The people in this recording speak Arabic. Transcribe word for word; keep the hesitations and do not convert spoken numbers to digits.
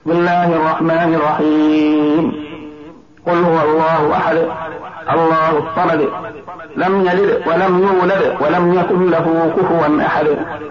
بسم الله الرحمن الرحيم. قل هو الله أحد الله الصمد لم يلد ولم يولد ولم يكن له كفوا أحد.